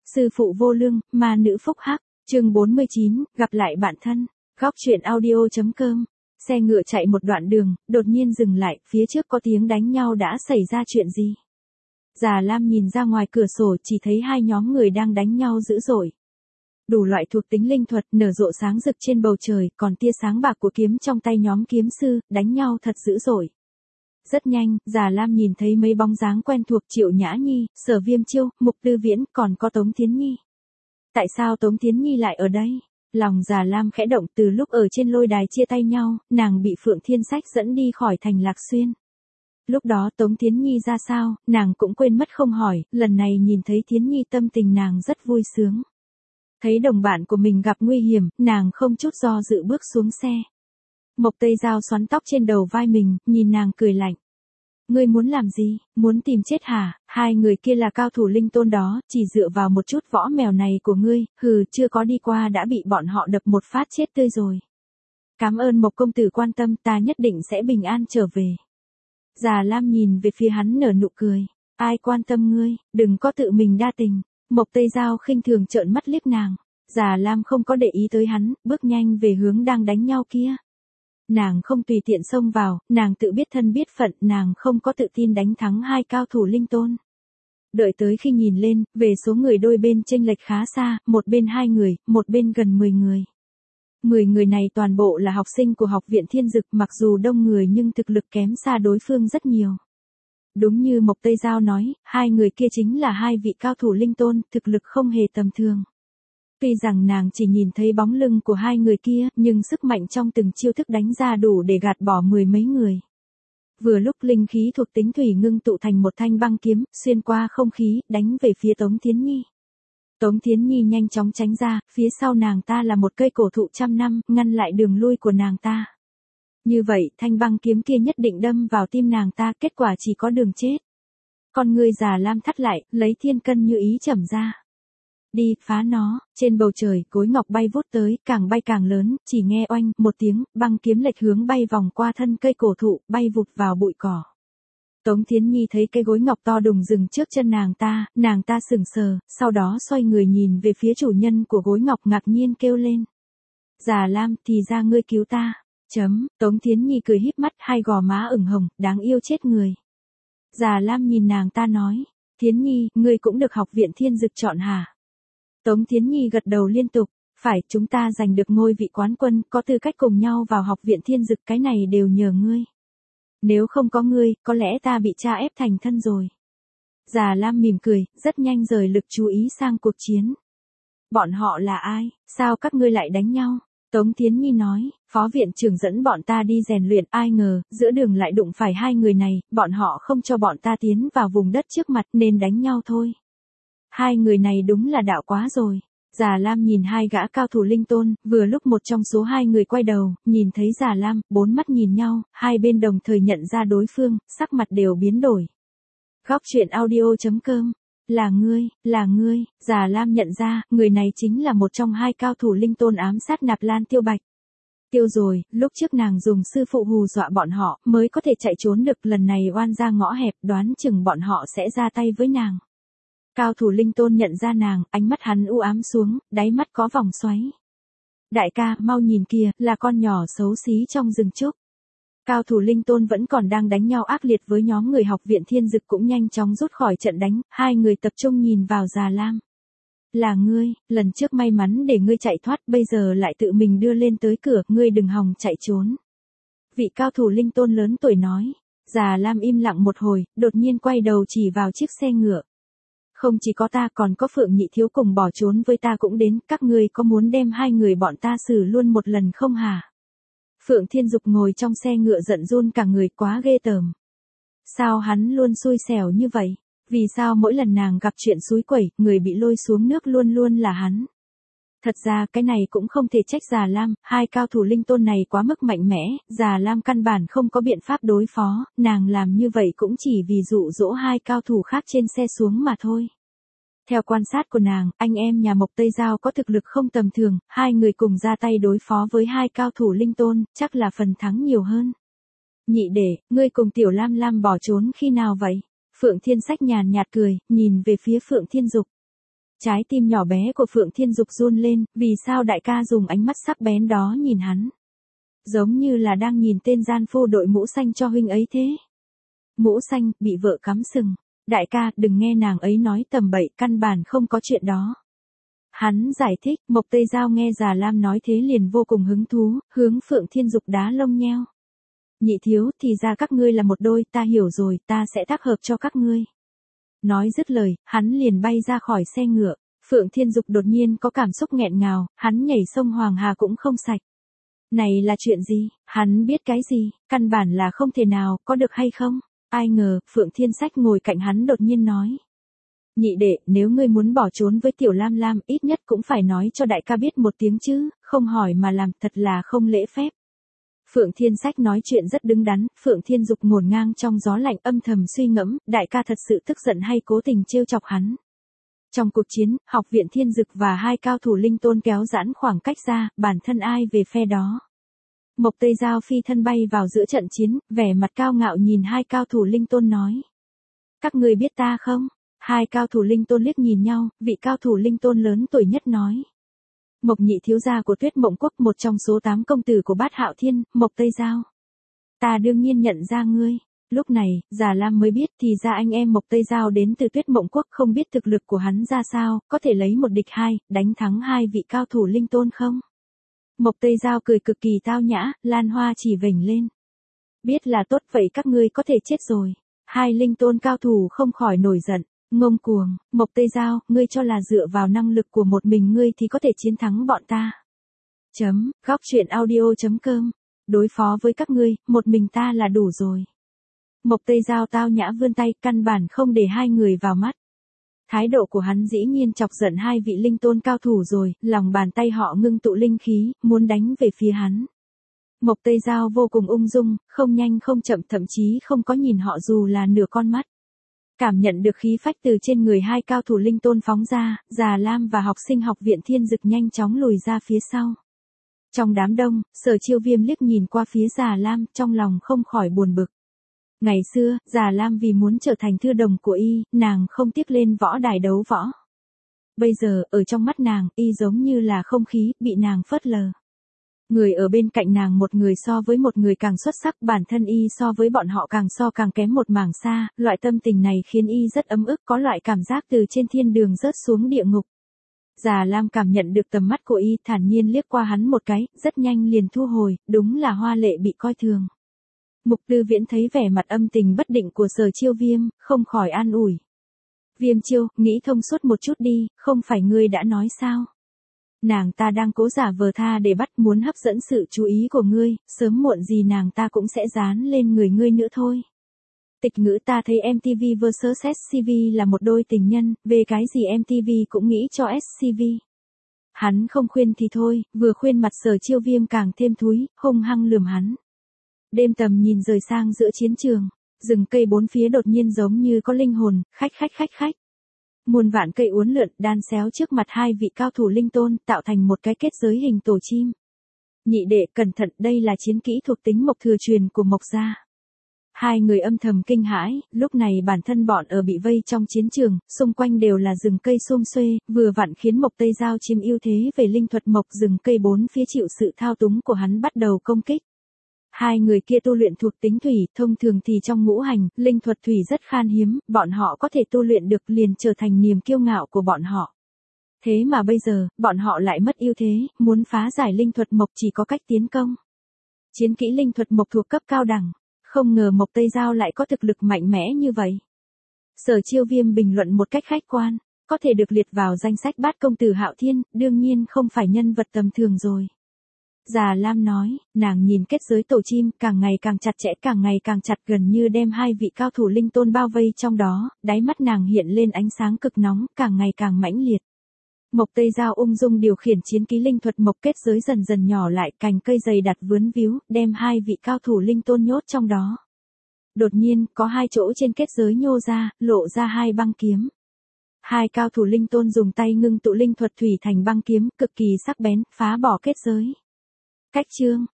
Sư phụ vô lương, ma nữ phúc hắc, chương 49, gặp lại bạn thân, góc truyện audio.com. Xe ngựa chạy một đoạn đường, đột nhiên dừng lại, phía trước có tiếng đánh nhau đã xảy ra chuyện gì? Già Lam nhìn ra ngoài cửa sổ chỉ thấy hai nhóm người đang đánh nhau dữ dội. Đủ loại thuộc tính linh thuật nở rộ sáng rực trên bầu trời, còn tia sáng bạc của kiếm trong tay nhóm kiếm sư, đánh nhau thật dữ dội. Rất nhanh, Già Lam nhìn thấy mấy bóng dáng quen thuộc Triệu Nhã Nhi, Sở Viêm Chiêu, Mục Tư Viễn, còn có Tống Thiến Nhi. Tại sao Tống Thiến Nhi lại ở đây? Lòng Già Lam khẽ động từ lúc ở trên lôi đài chia tay nhau, nàng bị Phượng Thiên Sách dẫn đi khỏi thành Lạc Xuyên. Lúc đó Tống Thiến Nhi ra sao, nàng cũng quên mất không hỏi, lần này nhìn thấy Thiến Nhi tâm tình nàng rất vui sướng. Thấy đồng bạn của mình gặp nguy hiểm, nàng không chút do dự bước xuống xe. Mộc Tây Giao xoắn tóc trên đầu vai mình, nhìn nàng cười lạnh. Ngươi muốn làm gì, muốn tìm chết hả? Hai người kia là cao thủ linh tôn đó, chỉ dựa vào một chút võ mèo này của ngươi, chưa có đi qua đã bị bọn họ đập một phát chết tươi rồi. Cảm ơn Mộc công tử quan tâm, ta nhất định sẽ bình an trở về. Già Lam nhìn về phía hắn nở nụ cười. Ai quan tâm ngươi, đừng có tự mình đa tình. Mộc Tây Giao khinh thường trợn mắt liếc nàng. Già Lam không có để ý tới hắn, bước nhanh về hướng đang đánh nhau kia. Nàng không tùy tiện xông vào, nàng tự biết thân biết phận, nàng không có tự tin đánh thắng hai cao thủ linh tôn. Đợi tới khi nhìn lên, về số người đôi bên chênh lệch khá xa, một bên 2 người, một bên gần 10 người. 10 người này toàn bộ là học sinh của học viện Thiên Dực, mặc dù đông người nhưng thực lực kém xa đối phương rất nhiều. Đúng như Mộc Tây Giao nói, hai người kia chính là hai vị cao thủ linh tôn, thực lực không hề tầm thường. Tuy rằng nàng chỉ nhìn thấy bóng lưng của hai người kia, nhưng sức mạnh trong từng chiêu thức đánh ra đủ để gạt bỏ 10 mấy người. Vừa lúc linh khí thuộc tính thủy ngưng tụ thành một thanh băng kiếm, xuyên qua không khí, đánh về phía Tống Thiến Nhi. Tống Thiến Nhi nhanh chóng tránh ra, phía sau nàng ta là một cây cổ thụ trăm năm, ngăn lại đường lui của nàng ta. Như vậy, thanh băng kiếm kia nhất định đâm vào tim nàng ta, kết quả chỉ có đường chết. Con người Già Lam thắt lại, lấy thiên cân như ý chẩm ra. Đi, phá nó, trên bầu trời, cối ngọc bay vút tới, càng bay càng lớn, chỉ nghe oanh, một tiếng, băng kiếm lệch hướng bay vòng qua thân cây cổ thụ, bay vụt vào bụi cỏ. Tống Thiến Nhi thấy cây gối ngọc to đùng dừng trước chân nàng ta sững sờ, sau đó xoay người nhìn về phía chủ nhân của gối ngọc ngạc nhiên kêu lên. Già Lam, thì ra ngươi cứu ta. Tống Thiến Nhi cười híp mắt, hai gò má ửng hồng, đáng yêu chết người. Già Lam nhìn nàng ta nói, Thiến Nhi, ngươi cũng được học viện Thiên Dực chọn hả? Tống Thiến Nhi gật đầu liên tục, phải, chúng ta giành được ngôi vị quán quân, có tư cách cùng nhau vào học viện Thiên Dực, cái này đều nhờ ngươi. Nếu không có ngươi, có lẽ ta bị cha ép thành thân rồi. Già Lam mỉm cười, rất nhanh rời lực chú ý sang cuộc chiến. Bọn họ là ai, sao các ngươi lại đánh nhau? Tống Thiến Nhi nói, phó viện trưởng dẫn bọn ta đi rèn luyện, ai ngờ, giữa đường lại đụng phải hai người này, bọn họ không cho bọn ta tiến vào vùng đất trước mặt nên đánh nhau thôi. Hai người này đúng là đạo quá rồi. Già Lam nhìn hai gã cao thủ linh tôn, vừa lúc một trong số hai người quay đầu, nhìn thấy Già Lam, bốn mắt nhìn nhau, hai bên đồng thời nhận ra đối phương, sắc mặt đều biến đổi. Góc truyện audio.com. Là ngươi, Già Lam nhận ra, người này chính là một trong hai cao thủ linh tôn ám sát Nạp Lan Tiêu Bạch. Tiêu rồi, lúc trước nàng dùng sư phụ hù dọa bọn họ, mới có thể chạy trốn được, lần này oan ra ngõ hẹp, đoán chừng bọn họ sẽ ra tay với nàng. Cao thủ linh tôn nhận ra nàng, ánh mắt hắn u ám xuống, đáy mắt có vòng xoáy. Đại ca, mau nhìn kìa, là con nhỏ xấu xí trong rừng trúc. Cao thủ linh tôn vẫn còn đang đánh nhau ác liệt với nhóm người học viện Thiên Dực cũng nhanh chóng rút khỏi trận đánh, hai người tập trung nhìn vào Già Lam. Là ngươi, lần trước may mắn để ngươi chạy thoát, bây giờ lại tự mình đưa lên tới cửa, ngươi đừng hòng chạy trốn. Vị cao thủ linh tôn lớn tuổi nói. Già Lam im lặng một hồi, đột nhiên quay đầu chỉ vào chiếc xe ngựa. Không chỉ có ta, còn có Phượng Nhị Thiếu cùng bỏ trốn với ta cũng đến, các ngươi có muốn đem hai người bọn ta xử luôn một lần không hả? Phượng Thiên Dục ngồi trong xe ngựa giận run cả người, quá ghê tởm. Sao hắn luôn xui xẻo như vậy? Vì sao mỗi lần nàng gặp chuyện xúi quẩy, người bị lôi xuống nước luôn luôn là hắn? Thật ra cái này cũng không thể trách Già Lam, hai cao thủ linh tôn này quá mức mạnh mẽ, Già Lam căn bản không có biện pháp đối phó, nàng làm như vậy cũng chỉ vì dụ dỗ hai cao thủ khác trên xe xuống mà thôi. Theo quan sát của nàng, anh em nhà Mộc Tây Giao có thực lực không tầm thường, hai người cùng ra tay đối phó với hai cao thủ linh tôn, chắc là phần thắng nhiều hơn. Nhị đệ, ngươi cùng Tiểu Lam Lam bỏ trốn khi nào vậy? Phượng Thiên Sách nhàn nhạt cười, nhìn về phía Phượng Thiên Dục. Trái tim nhỏ bé của Phượng Thiên Dục run lên, vì sao đại ca dùng ánh mắt sắc bén đó nhìn hắn? Giống như là đang nhìn tên gian phu đội mũ xanh cho huynh ấy thế. Mũ xanh, bị vợ cắm sừng. Đại ca, đừng nghe nàng ấy nói tầm bậy, căn bản không có chuyện đó. Hắn giải thích, Mộc Tây Giao nghe Già Lam nói thế liền vô cùng hứng thú, hướng Phượng Thiên Dục đá lông nheo. Nhị thiếu, thì ra các ngươi là một đôi, ta hiểu rồi, ta sẽ tác hợp cho các ngươi. Nói dứt lời, hắn liền bay ra khỏi xe ngựa. Phượng Thiên Dục đột nhiên có cảm xúc nghẹn ngào, hắn nhảy sông Hoàng Hà cũng không sạch. Này là chuyện gì? Hắn biết cái gì? Căn bản là không thể nào, có được hay không? Ai ngờ, Phượng Thiên Sách ngồi cạnh hắn đột nhiên nói. Nhị đệ, nếu ngươi muốn bỏ trốn với Tiểu Lam Lam, ít nhất cũng phải nói cho đại ca biết một tiếng chứ, không hỏi mà làm, thật là không lễ phép. Phượng Thiên Sách nói chuyện rất đứng đắn, Phượng Thiên Dục ngổn ngang trong gió lạnh âm thầm suy ngẫm, đại ca thật sự tức giận hay cố tình trêu chọc hắn. Trong cuộc chiến, học viện Thiên Dực và hai cao thủ linh tôn kéo giãn khoảng cách ra, bản thân ai về phe đó. Mộc Tây Giao phi thân bay vào giữa trận chiến, vẻ mặt cao ngạo nhìn hai cao thủ linh tôn nói. Các người biết ta không? Hai cao thủ linh tôn liếc nhìn nhau, vị cao thủ linh tôn lớn tuổi nhất nói. Mộc nhị thiếu gia của Tuyết Mộng Quốc, một trong số 8 công tử của Bát Hạo Thiên, Mộc Tây Giao. Ta đương nhiên nhận ra ngươi. Lúc này, Già Lam mới biết thì ra anh em Mộc Tây Giao đến từ Tuyết Mộng Quốc, không biết thực lực của hắn ra sao, có thể lấy một địch hai, đánh thắng hai vị cao thủ linh tôn không? Mộc Tây Giao cười cực kỳ tao nhã, lan hoa chỉ vểnh lên. Biết là tốt vậy các ngươi có thể chết rồi. Hai linh tôn cao thủ không khỏi nổi giận. Ngông cuồng, Mộc Tây Giao, ngươi cho là dựa vào năng lực của một mình ngươi thì có thể chiến thắng bọn ta. Góc truyện audio.com. Đối phó với các ngươi, một mình ta là đủ rồi. Mộc Tây Giao tao nhã vươn tay, căn bản không để hai người vào mắt. Thái độ của hắn dĩ nhiên chọc giận hai vị linh tôn cao thủ rồi, lòng bàn tay họ ngưng tụ linh khí, muốn đánh về phía hắn. Mộc Tây Giao vô cùng ung dung, không nhanh không chậm, thậm chí không có nhìn họ dù là nửa con mắt. Cảm nhận được khí phách từ trên người hai cao thủ linh tôn phóng ra, Già Lam và học sinh học viện Thiên Dực nhanh chóng lùi ra phía sau. Trong đám đông, Sở Chiêu Viêm liếc nhìn qua phía Già Lam, trong lòng không khỏi buồn bực. Ngày xưa, Già Lam vì muốn trở thành thư đồng của y, nàng không tiếc lên võ đài đấu võ. Bây giờ, ở trong mắt nàng, y giống như là không khí, bị nàng phớt lờ. Người ở bên cạnh nàng một người so với một người càng xuất sắc, bản thân y so với bọn họ càng kém một mảng xa, loại tâm tình này khiến y rất ấm ức, có loại cảm giác từ trên thiên đường rớt xuống địa ngục. Già Lam cảm nhận được tầm mắt của y, thản nhiên liếc qua hắn một cái, rất nhanh liền thu hồi, đúng là hoa lệ bị coi thường. Mục Tư Viễn thấy vẻ mặt âm tình bất định của Sở Chiêu Viêm, không khỏi an ủi. Viêm Chiêu, nghĩ thông suốt một chút đi, không phải ngươi đã nói sao? Nàng ta đang cố giả vờ tha để bắt, muốn hấp dẫn sự chú ý của ngươi, sớm muộn gì nàng ta cũng sẽ dán lên người ngươi nữa thôi. Tịch Ngữ, ta thấy MTV vs SCV là một đôi tình nhân, về cái gì MTV cũng nghĩ cho SCV. Hắn không khuyên thì thôi, vừa khuyên mặt Sở Chiêu Viêm càng thêm thúi, hung hăng lườm hắn. Đêm tầm nhìn rời sang giữa chiến trường, rừng cây bốn phía đột nhiên giống như có linh hồn, khách. Muôn vạn cây uốn lượn, đan xéo trước mặt hai vị cao thủ linh tôn, tạo thành một cái kết giới hình tổ chim. Nhị đệ, cẩn thận, đây là chiến kỹ thuộc tính Mộc thừa truyền của Mộc gia. Hai người âm thầm kinh hãi, lúc này bản thân bọn ở bị vây trong chiến trường, xung quanh đều là rừng cây xum xuê, vừa vặn khiến Mộc Tây Giao chiếm ưu thế về linh thuật mộc, rừng cây bốn phía chịu sự thao túng của hắn bắt đầu công kích. Hai người kia tu luyện thuộc tính thủy, thông thường thì trong ngũ hành, linh thuật thủy rất khan hiếm, bọn họ có thể tu luyện được liền trở thành niềm kiêu ngạo của bọn họ. Thế mà bây giờ, bọn họ lại mất ưu thế, muốn phá giải linh thuật mộc chỉ có cách tiến công. Chiến kỹ linh thuật mộc thuộc cấp cao đẳng, không ngờ Mộc Tây Giao lại có thực lực mạnh mẽ như vậy. Sở Chiêu Viêm bình luận một cách khách quan, có thể được liệt vào danh sách bát công tử Hạo Thiên, đương nhiên không phải nhân vật tầm thường rồi. Già Lam nói, nàng nhìn kết giới tổ chim, càng ngày càng chặt chẽ, càng ngày càng chặt, gần như đem hai vị cao thủ linh tôn bao vây trong đó, đáy mắt nàng hiện lên ánh sáng cực nóng, càng ngày càng mãnh liệt. Mộc Tây Giao ung dung điều khiển chiến ký linh thuật mộc, kết giới dần dần nhỏ lại, cành cây dày đặt vướn víu, đem hai vị cao thủ linh tôn nhốt trong đó. Đột nhiên, có hai chỗ trên kết giới nhô ra, lộ ra hai băng kiếm. Hai cao thủ linh tôn dùng tay ngưng tụ linh thuật thủy thành băng kiếm, cực kỳ sắc bén, phá bỏ kết giới. Cách chương,